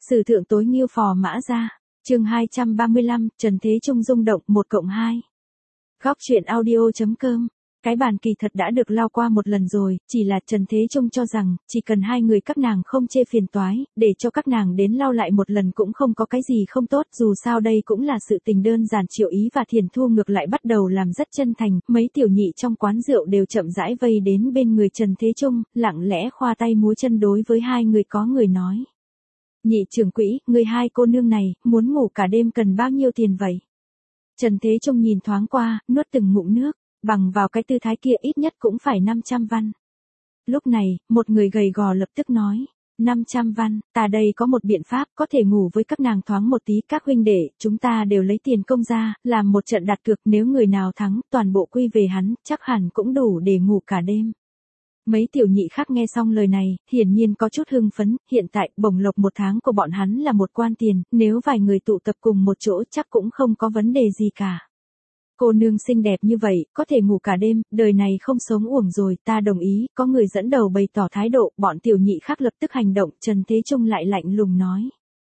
Sử thượng tối nghiêu phò mã ra. Chương 235, Trần Thế Trung rung động 1+2. Góc truyện audio.com. Cái bàn kỳ thật đã được lao qua một lần rồi, chỉ là Trần Thế Trung cho rằng, chỉ cần hai người các nàng không chê phiền toái, để cho các nàng đến lao lại một lần cũng không có cái gì không tốt, dù sao đây cũng là sự tình đơn giản. Triệu Ý và Thiền Thu ngược lại bắt đầu làm rất chân thành, mấy tiểu nhị trong quán rượu đều chậm rãi vây đến bên người Trần Thế Trung, lặng lẽ khoa tay múa chân đối với hai người có người nói. Nhị trưởng quỹ, người hai cô nương này, muốn ngủ cả đêm cần bao nhiêu tiền vậy? Trần Thế Trung nhìn thoáng qua, nuốt từng ngụm nước, bằng vào cái tư thái kia ít nhất cũng phải 500 văn. Lúc này, một người gầy gò lập tức nói, 500 văn, ta đây có một biện pháp có thể ngủ với các nàng thoáng một tí. Các huynh đệ, chúng ta đều lấy tiền công ra, làm một trận đặt cược, nếu người nào thắng, toàn bộ quy về hắn, chắc hẳn cũng đủ để ngủ cả đêm. Mấy tiểu nhị khác nghe xong lời này, hiển nhiên có chút hưng phấn, hiện tại bổng lộc một tháng của bọn hắn là một quan tiền, nếu vài người tụ tập cùng một chỗ chắc cũng không có vấn đề gì cả. Cô nương xinh đẹp như vậy, có thể ngủ cả đêm, đời này không sống uổng rồi, ta đồng ý. Có người dẫn đầu bày tỏ thái độ, bọn tiểu nhị khác lập tức hành động. Trần Thế Trung lại lạnh lùng nói.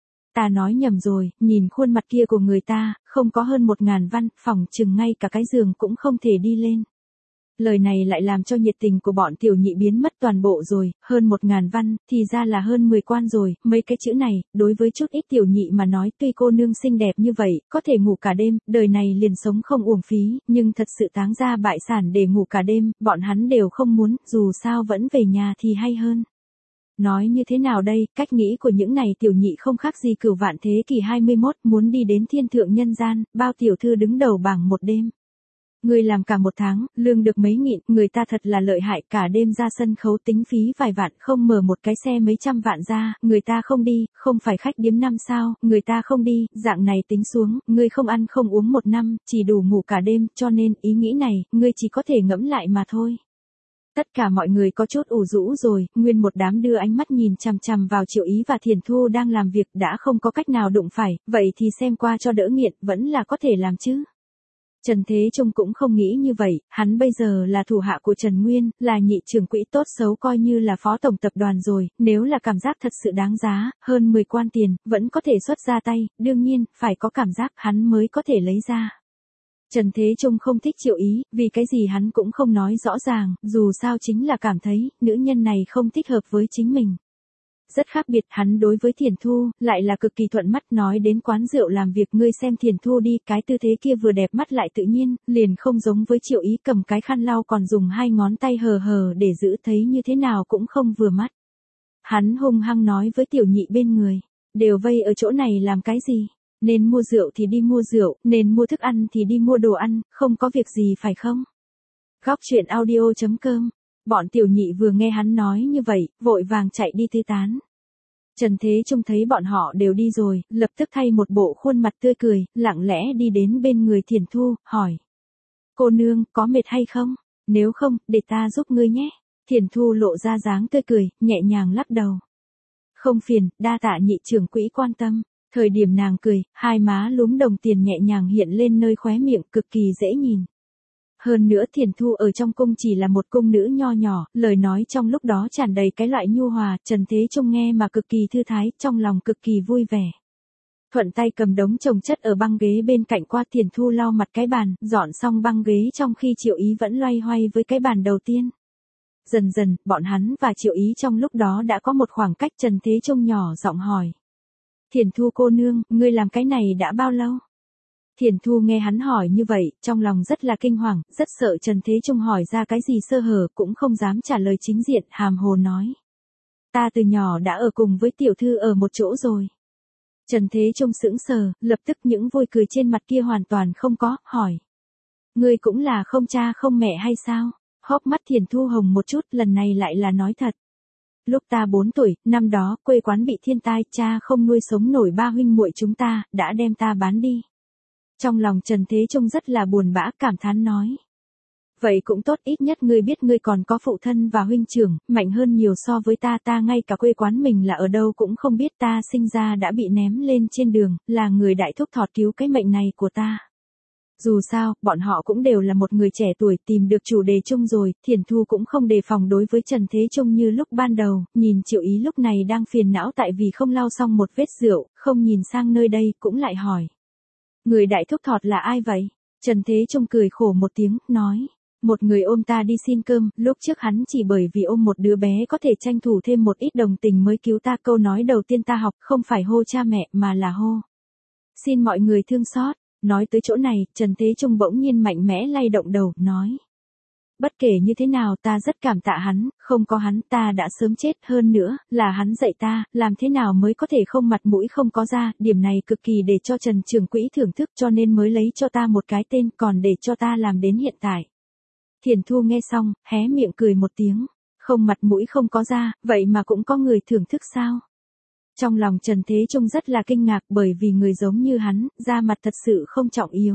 Ta nói nhầm rồi, nhìn khuôn mặt kia của người ta, không có hơn 1000 văn, phòng chừng ngay cả cái giường cũng không thể đi lên. Lời này lại làm cho nhiệt tình của bọn tiểu nhị biến mất toàn bộ rồi, hơn 1000 văn, thì ra là hơn 10 quan rồi. Mấy cái chữ này, đối với chút ít tiểu nhị mà nói, tuy cô nương xinh đẹp như vậy, có thể ngủ cả đêm, đời này liền sống không uổng phí, nhưng thật sự táng ra bại sản để ngủ cả đêm, bọn hắn đều không muốn, dù sao vẫn về nhà thì hay hơn. Nói như thế nào đây, cách nghĩ của những này tiểu nhị không khác gì Cửu Vạn thế kỷ 21, muốn đi đến thiên thượng nhân gian, bao tiểu thư đứng đầu bảng một đêm. Người làm cả một tháng, lương được mấy nghìn, người ta thật là lợi hại, cả đêm ra sân khấu tính phí vài vạn, không mở một cái xe mấy trăm vạn ra, người ta không đi, không phải khách điếm 5 sao, người ta không đi, dạng này tính xuống, ngươi không ăn không uống một năm, chỉ đủ ngủ cả đêm, cho nên ý nghĩ này, ngươi chỉ có thể ngẫm lại mà thôi. Tất cả mọi người có chút ủ rũ rồi, nguyên một đám đưa ánh mắt nhìn chằm chằm vào Triệu Ý và Thiền Thu đang làm việc, đã không có cách nào đụng phải, vậy thì xem qua cho đỡ nghiện, vẫn là có thể làm chứ. Trần Thế Trung cũng không nghĩ như vậy, hắn bây giờ là thủ hạ của Trần Nguyên, là nhị trưởng quỹ, tốt xấu coi như là phó tổng tập đoàn rồi, nếu là cảm giác thật sự đáng giá, hơn 10 quan tiền, vẫn có thể xuất ra tay, đương nhiên, phải có cảm giác hắn mới có thể lấy ra. Trần Thế Trung không thích Triệu Ý, vì cái gì hắn cũng không nói rõ ràng, dù sao chính là cảm thấy, nữ nhân này không thích hợp với chính mình. Rất khác biệt, hắn đối với Thiền Thu, lại là cực kỳ thuận mắt. Nói đến quán rượu làm việc, ngươi xem Thiền Thu đi, cái tư thế kia vừa đẹp mắt lại tự nhiên, liền không giống với Triệu Ý cầm cái khăn lau còn dùng hai ngón tay hờ hờ để giữ, thấy như thế nào cũng không vừa mắt. Hắn hung hăng nói với tiểu nhị bên người, đều vây ở chỗ này làm cái gì? Nên mua rượu thì đi mua rượu, nên mua thức ăn thì đi mua đồ ăn, không có việc gì phải không? Góc truyện audio.com. Bọn tiểu nhị vừa nghe hắn nói như vậy, vội vàng chạy đi tứ tán. Trần Thế Trung thấy bọn họ đều đi rồi, lập tức thay một bộ khuôn mặt tươi cười, lặng lẽ đi đến bên người Thiền Thu, hỏi. Cô nương, có mệt hay không? Nếu không, để ta giúp ngươi nhé. Thiền Thu lộ ra dáng tươi cười, nhẹ nhàng lắc đầu. Không phiền, đa tạ nhị trưởng quỹ quan tâm. Thời điểm nàng cười, hai má lúm đồng tiền nhẹ nhàng hiện lên nơi khóe miệng, cực kỳ dễ nhìn. Hơn nữa Thiền Thu ở trong cung chỉ là một cung nữ nho nhỏ, lời nói trong lúc đó tràn đầy cái loại nhu hòa, Trần Thế Trung nghe mà cực kỳ thư thái, trong lòng cực kỳ vui vẻ. Thuận tay cầm đống chồng chất ở băng ghế bên cạnh qua, Thiền Thu lau mặt cái bàn, dọn xong băng ghế trong khi Triệu Ý vẫn loay hoay với cái bàn đầu tiên. Dần dần, bọn hắn và Triệu Ý trong lúc đó đã có một khoảng cách. Trần Thế Trung nhỏ giọng hỏi. Thiền Thu cô nương, ngươi làm cái này đã bao lâu? Thiền Thu nghe hắn hỏi như vậy, trong lòng rất là kinh hoàng, rất sợ Trần Thế Trung hỏi ra cái gì sơ hở, cũng không dám trả lời chính diện, hàm hồ nói. Ta từ nhỏ đã ở cùng với tiểu thư ở một chỗ rồi. Trần Thế Trung sững sờ, lập tức những vui cười trên mặt kia hoàn toàn không có, hỏi. Ngươi cũng là không cha không mẹ hay sao? Hốc mắt Thiền Thu hồng một chút, lần này lại là nói thật. Lúc ta 4 tuổi, năm đó, quê quán bị thiên tai, cha không nuôi sống nổi ba huynh muội chúng ta, đã đem ta bán đi. Trong lòng Trần Thế Trung rất là buồn bã, cảm thán nói. Vậy cũng tốt, ít nhất ngươi biết ngươi còn có phụ thân và huynh trưởng, mạnh hơn nhiều so với ta ngay cả quê quán mình là ở đâu cũng không biết, ta sinh ra đã bị ném lên trên đường, là người đại thúc thọt cứu cái mệnh này của ta. Dù sao, bọn họ cũng đều là một người trẻ tuổi, tìm được chủ đề chung rồi, Thiển Thu cũng không đề phòng đối với Trần Thế Chung như lúc ban đầu, nhìn Triệu Ý lúc này đang phiền não tại vì không lau xong một vết rượu, không nhìn sang nơi đây, cũng lại hỏi. Người đại thúc thọt là ai vậy? Trần Thế Chung cười khổ một tiếng, nói. Một người ôm ta đi xin cơm, lúc trước hắn chỉ bởi vì ôm một đứa bé có thể tranh thủ thêm một ít đồng tình mới cứu ta. Câu nói đầu tiên ta học không phải hô cha mẹ mà là hô. Xin mọi người thương xót. Nói tới chỗ này, Trần Thế Chung bỗng nhiên mạnh mẽ lay động đầu, nói. Bất kể như thế nào ta rất cảm tạ hắn, không có hắn ta đã sớm chết, hơn nữa, là hắn dạy ta, làm thế nào mới có thể không mặt mũi không có da, điểm này cực kỳ để cho Trần trưởng quỹ thưởng thức cho nên mới lấy cho ta một cái tên còn để cho ta làm đến hiện tại. Thiển Thu nghe xong, hé miệng cười một tiếng, không mặt mũi không có da, vậy mà cũng có người thưởng thức sao? Trong lòng Trần Thế Chung rất là kinh ngạc bởi vì người giống như hắn, da mặt thật sự không trọng yếu.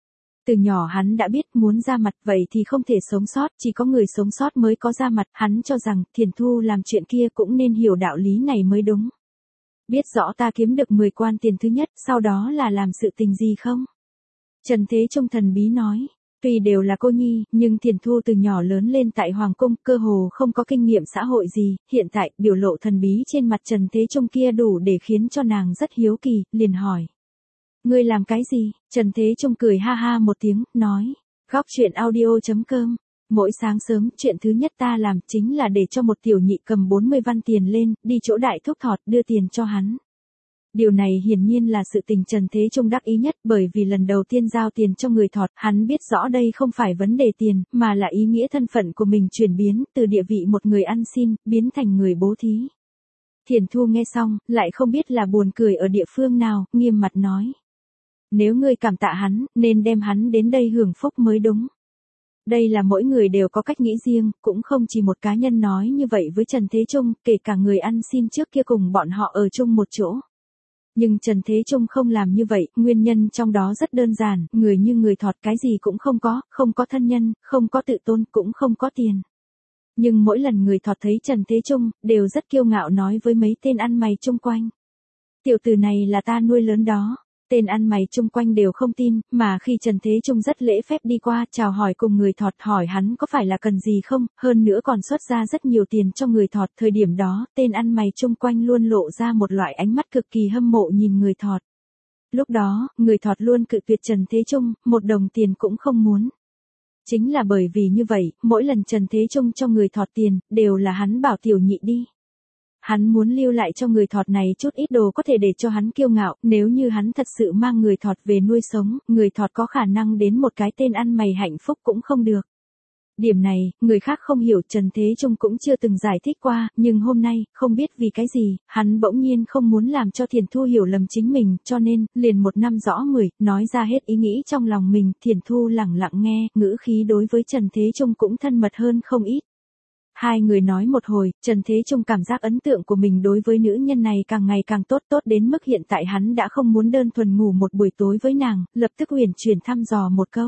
Từ nhỏ hắn đã biết muốn da mặt vậy thì không thể sống sót, chỉ có người sống sót mới có da mặt, hắn cho rằng Thiển Thu làm chuyện kia cũng nên hiểu đạo lý này mới đúng. Biết rõ ta kiếm được 10 quan tiền thứ nhất, sau đó là làm sự tình gì không? Trần Thế Chung thần bí nói. Tuy đều là cô nhi, nhưng Thiển Thu từ nhỏ lớn lên tại Hoàng Cung, cơ hồ không có kinh nghiệm xã hội gì, hiện tại, biểu lộ thần bí trên mặt Trần Thế Chung kia đủ để khiến cho nàng rất hiếu kỳ, liền hỏi. Ngươi làm cái gì? Trần Thế Chung cười ha ha một tiếng, nói. Góc chuyện audio.com. Mỗi sáng sớm, chuyện thứ nhất ta làm chính là để cho một tiểu nhị cầm 40 văn tiền lên, đi chỗ đại thúc thọt đưa tiền cho hắn. Điều này hiển nhiên là sự tình Trần Thế Chung đắc ý nhất bởi vì lần đầu tiên giao tiền cho người thọt, hắn biết rõ đây không phải vấn đề tiền, mà là ý nghĩa thân phận của mình chuyển biến, từ địa vị một người ăn xin, biến thành người bố thí. Thiển Thu nghe xong, lại không biết là buồn cười ở địa phương nào, nghiêm mặt nói. Nếu ngươi cảm tạ hắn, nên đem hắn đến đây hưởng phúc mới đúng. Đây là mỗi người đều có cách nghĩ riêng, cũng không chỉ một cá nhân nói như vậy với Trần Thế Chung, kể cả người ăn xin trước kia cùng bọn họ ở chung một chỗ. Nhưng Trần Thế Chung không làm như vậy, nguyên nhân trong đó rất đơn giản, người như người thọt cái gì cũng không có thân nhân, không có tự tôn, cũng không có tiền. Nhưng mỗi lần người thọt thấy Trần Thế Chung, đều rất kiêu ngạo nói với mấy tên ăn mày chung quanh. Tiểu tử này là ta nuôi lớn đó. Tên ăn mày chung quanh đều không tin, mà khi Trần Thế Chung rất lễ phép đi qua chào hỏi cùng người thọt hỏi hắn có phải là cần gì không, hơn nữa còn xuất ra rất nhiều tiền cho người thọt. Thời điểm đó, tên ăn mày chung quanh luôn lộ ra một loại ánh mắt cực kỳ hâm mộ nhìn người thọt. Lúc đó, người thọt luôn cự tuyệt Trần Thế Chung, một đồng tiền cũng không muốn. Chính là bởi vì như vậy, mỗi lần Trần Thế Chung cho người thọt tiền, đều là hắn bảo tiểu nhị đi. Hắn muốn lưu lại cho người thọt này chút ít đồ có thể để cho hắn kiêu ngạo, nếu như hắn thật sự mang người thọt về nuôi sống, người thọt có khả năng đến một cái tên ăn mày hạnh phúc cũng không được. Điểm này, người khác không hiểu Trần Thế Chung cũng chưa từng giải thích qua, nhưng hôm nay, không biết vì cái gì, hắn bỗng nhiên không muốn làm cho Thiển Thu hiểu lầm chính mình, cho nên, liền một năm rõ 10, nói ra hết ý nghĩ trong lòng mình, Thiển Thu lẳng lặng nghe, ngữ khí đối với Trần Thế Chung cũng thân mật hơn không ít. Hai người nói một hồi, Trần Thế Chung cảm giác ấn tượng của mình đối với nữ nhân này càng ngày càng tốt đến mức hiện tại hắn đã không muốn đơn thuần ngủ một buổi tối với nàng, lập tức huyền chuyển thăm dò một câu.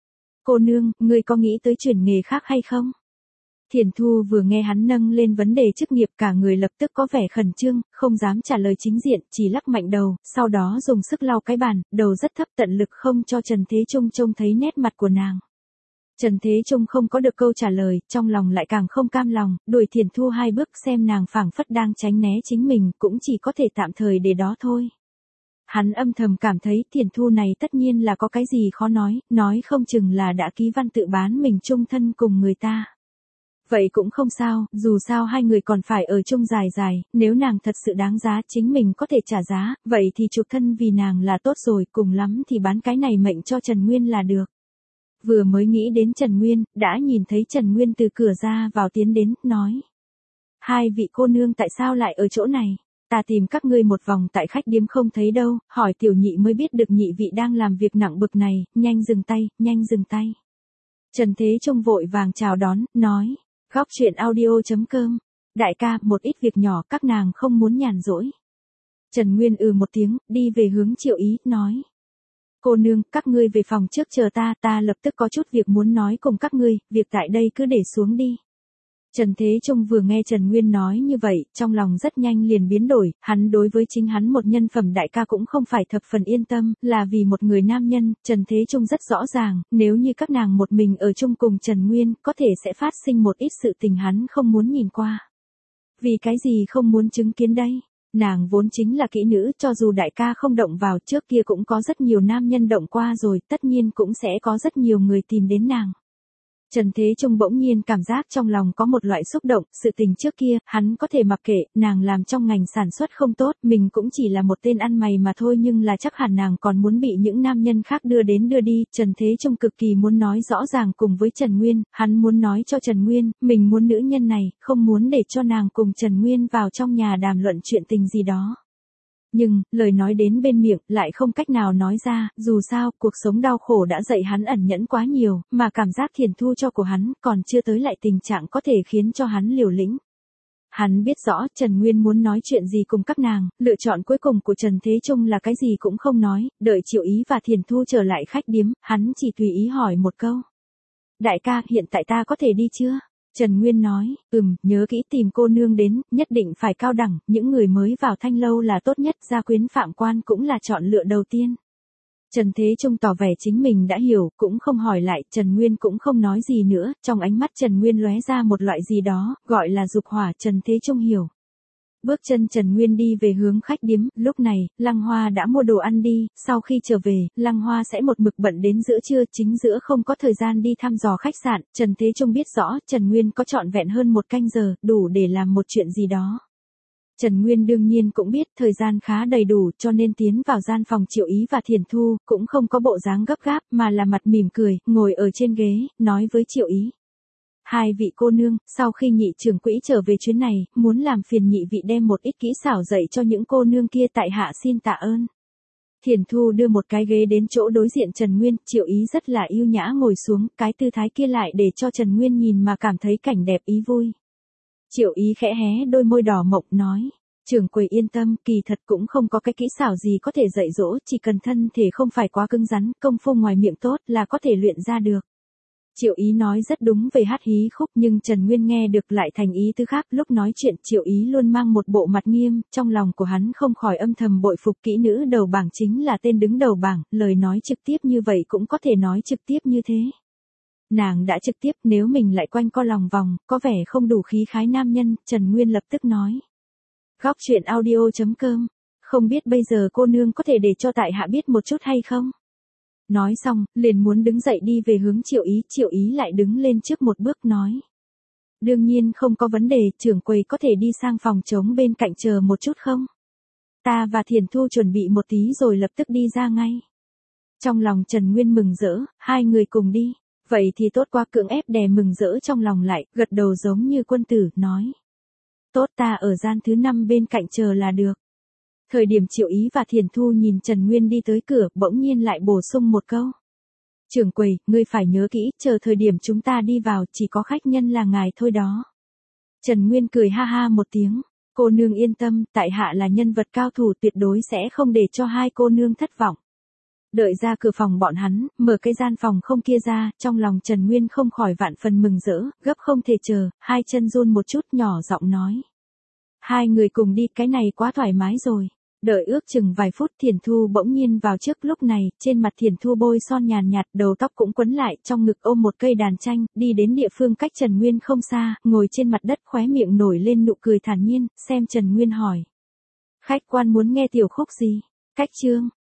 Cô nương, ngươi có nghĩ tới chuyển nghề khác hay không? Thiển Thu vừa nghe hắn nâng lên vấn đề chức nghiệp cả người lập tức có vẻ khẩn trương, không dám trả lời chính diện, chỉ lắc mạnh đầu, sau đó dùng sức lau cái bàn, đầu rất thấp tận lực không cho Trần Thế Chung trông thấy nét mặt của nàng. Trần Thế Chung không có được câu trả lời, trong lòng lại càng không cam lòng, đuổi Thiển Thu 2 bước xem nàng phảng phất đang tránh né chính mình, cũng chỉ có thể tạm thời để đó thôi. Hắn âm thầm cảm thấy Thiển Thu này tất nhiên là có cái gì khó nói không chừng là đã ký văn tự bán mình chung thân cùng người ta. Vậy cũng không sao, dù sao hai người còn phải ở chung dài, nếu nàng thật sự đáng giá chính mình có thể trả giá, vậy thì chuộc thân vì nàng là tốt rồi, cùng lắm thì bán cái này mệnh cho Trần Nguyên là được. Vừa mới nghĩ đến Trần Nguyên, đã nhìn thấy Trần Nguyên từ cửa ra vào tiến đến, nói. Hai vị cô nương tại sao lại ở chỗ này? Ta tìm các ngươi một vòng tại khách điếm không thấy đâu, hỏi tiểu nhị mới biết được nhị vị đang làm việc nặng bực này, nhanh dừng tay. Trần Thế Chung vội vàng chào đón, nói. Góc chuyện audio.com. Đại ca, một ít việc nhỏ các nàng không muốn nhàn rỗi. Trần Nguyên một tiếng, đi về hướng Triệu Ý, nói. Cô nương, các ngươi về phòng trước chờ ta lập tức có chút việc muốn nói cùng các ngươi, việc tại đây cứ để xuống đi. Trần Thế Trung vừa nghe Trần Nguyên nói như vậy, trong lòng rất nhanh liền biến đổi, hắn đối với chính hắn một nhân phẩm đại ca cũng không phải thập phần yên tâm, là vì một người nam nhân, Trần Thế Trung rất rõ ràng, nếu như các nàng một mình ở chung cùng Trần Nguyên, có thể sẽ phát sinh một ít sự tình hắn không muốn nhìn qua. Vì cái gì không muốn chứng kiến đây? Nàng vốn chính là kỹ nữ, cho dù đại ca không động vào, trước kia cũng có rất nhiều nam nhân động qua rồi, tất nhiên cũng sẽ có rất nhiều người tìm đến nàng. Trần Thế Trung bỗng nhiên cảm giác trong lòng có một loại xúc động, sự tình trước kia, hắn có thể mặc kệ, nàng làm trong ngành sản xuất không tốt, mình cũng chỉ là một tên ăn mày mà thôi, nhưng là chắc hẳn nàng còn muốn bị những nam nhân khác đưa đến đưa đi. Trần Thế Trung cực kỳ muốn nói rõ ràng cùng với Trần Nguyên, hắn muốn nói cho Trần Nguyên, mình muốn nữ nhân này, không muốn để cho nàng cùng Trần Nguyên vào trong nhà đàm luận chuyện tình gì đó. Nhưng, lời nói đến bên miệng, lại không cách nào nói ra, dù sao, cuộc sống đau khổ đã dạy hắn ẩn nhẫn quá nhiều, mà cảm giác Thiền Thu cho của hắn, còn chưa tới lại tình trạng có thể khiến cho hắn liều lĩnh. Hắn biết rõ Trần Nguyên muốn nói chuyện gì cùng các nàng, lựa chọn cuối cùng của Trần Thế Trung là cái gì cũng không nói, đợi Triệu Ý và Thiền Thu trở lại khách điếm, hắn chỉ tùy ý hỏi một câu. Đại ca, hiện tại ta có thể đi chưa? Trần Nguyên nói, nhớ kỹ tìm cô nương đến, nhất định phải cao đẳng, những người mới vào Thanh Lâu là tốt nhất, gia quyến phạm quan cũng là chọn lựa đầu tiên. Trần Thế Trung tỏ vẻ chính mình đã hiểu, cũng không hỏi lại, Trần Nguyên cũng không nói gì nữa, trong ánh mắt Trần Nguyên lóe ra một loại gì đó, gọi là dục hỏa. Trần Thế Trung hiểu. Bước chân Trần Nguyên đi về hướng khách điếm, lúc này, Lăng Hoa đã mua đồ ăn đi, sau khi trở về, Lăng Hoa sẽ một mực bận đến giữa trưa, chính giữa không có thời gian đi thăm dò khách sạn. Trần Thế Trung biết rõ, Trần Nguyên có trọn vẹn hơn 1 canh giờ, đủ để làm một chuyện gì đó. Trần Nguyên đương nhiên cũng biết thời gian khá đầy đủ, cho nên tiến vào gian phòng Triệu Ý và Thiền Thu, cũng không có bộ dáng gấp gáp, mà là mặt mỉm cười, ngồi ở trên ghế, nói với Triệu Ý. Hai vị cô nương, sau khi nhị trưởng quỹ trở về chuyến này, muốn làm phiền nhị vị đem một ít kỹ xảo dạy cho những cô nương kia, tại hạ xin tạ ơn. Thiền Thu đưa một cái ghế đến chỗ đối diện Trần Nguyên, Triệu Ý rất là yêu nhã ngồi xuống, cái tư thái kia lại để cho Trần Nguyên nhìn mà cảm thấy cảnh đẹp ý vui. Triệu Ý khẽ hé đôi môi đỏ mộng nói, trưởng quầy yên tâm, kỳ thật cũng không có cái kỹ xảo gì có thể dạy dỗ, chỉ cần thân thể không phải quá cứng rắn, công phu ngoài miệng tốt là có thể luyện ra được. Triệu Ý nói rất đúng về hát hí khúc, nhưng Trần Nguyên nghe được lại thành ý tư khác, lúc nói chuyện Triệu Ý luôn mang một bộ mặt nghiêm, trong lòng của hắn không khỏi âm thầm bội phục kỹ nữ đầu bảng chính là tên đứng đầu bảng, lời nói trực tiếp như vậy cũng có thể nói trực tiếp như thế. Nàng đã trực tiếp, nếu mình lại quanh co lòng vòng, có vẻ không đủ khí khái nam nhân, Trần Nguyên lập tức nói. Góc truyện audio.com, không biết bây giờ cô nương có thể để cho tại hạ biết một chút hay không? Nói xong, liền muốn đứng dậy đi về hướng Triệu Ý lại đứng lên trước một bước nói. Đương nhiên không có vấn đề, trưởng quầy có thể đi sang phòng trống bên cạnh chờ một chút không? Ta và Thiền Thu chuẩn bị một tí rồi lập tức đi ra ngay. Trong lòng Trần Nguyên mừng rỡ, hai người cùng đi. Vậy thì tốt quá, cưỡng ép đè mừng rỡ trong lòng lại, gật đầu giống như quân tử, nói. Tốt, ta ở gian thứ 5 bên cạnh chờ là được. Thời điểm Triệu Ý và Thiền Thu nhìn Trần Nguyên đi tới cửa, bỗng nhiên lại bổ sung một câu. Trưởng quầy, ngươi phải nhớ kỹ, chờ thời điểm chúng ta đi vào, chỉ có khách nhân là ngài thôi đó. Trần Nguyên cười ha ha một tiếng. Cô nương yên tâm, tại hạ là nhân vật cao thủ, tuyệt đối sẽ không để cho hai cô nương thất vọng. Đợi ra cửa phòng bọn hắn, mở cái gian phòng không kia ra, trong lòng Trần Nguyên không khỏi vạn phần mừng rỡ, gấp không thể chờ, hai chân run một chút nhỏ giọng nói. Hai người cùng đi, cái này quá thoải mái rồi. Đợi ước chừng vài phút Thiền Thu bỗng nhiên vào trước, lúc này, trên mặt Thiền Thu bôi son nhàn nhạt, đầu tóc cũng quấn lại, trong ngực ôm một cây đàn tranh, đi đến địa phương cách Trần Nguyên không xa, ngồi trên mặt đất khóe miệng nổi lên nụ cười thản nhiên, xem Trần Nguyên hỏi. Khách quan muốn nghe tiểu khúc gì? Cách chương.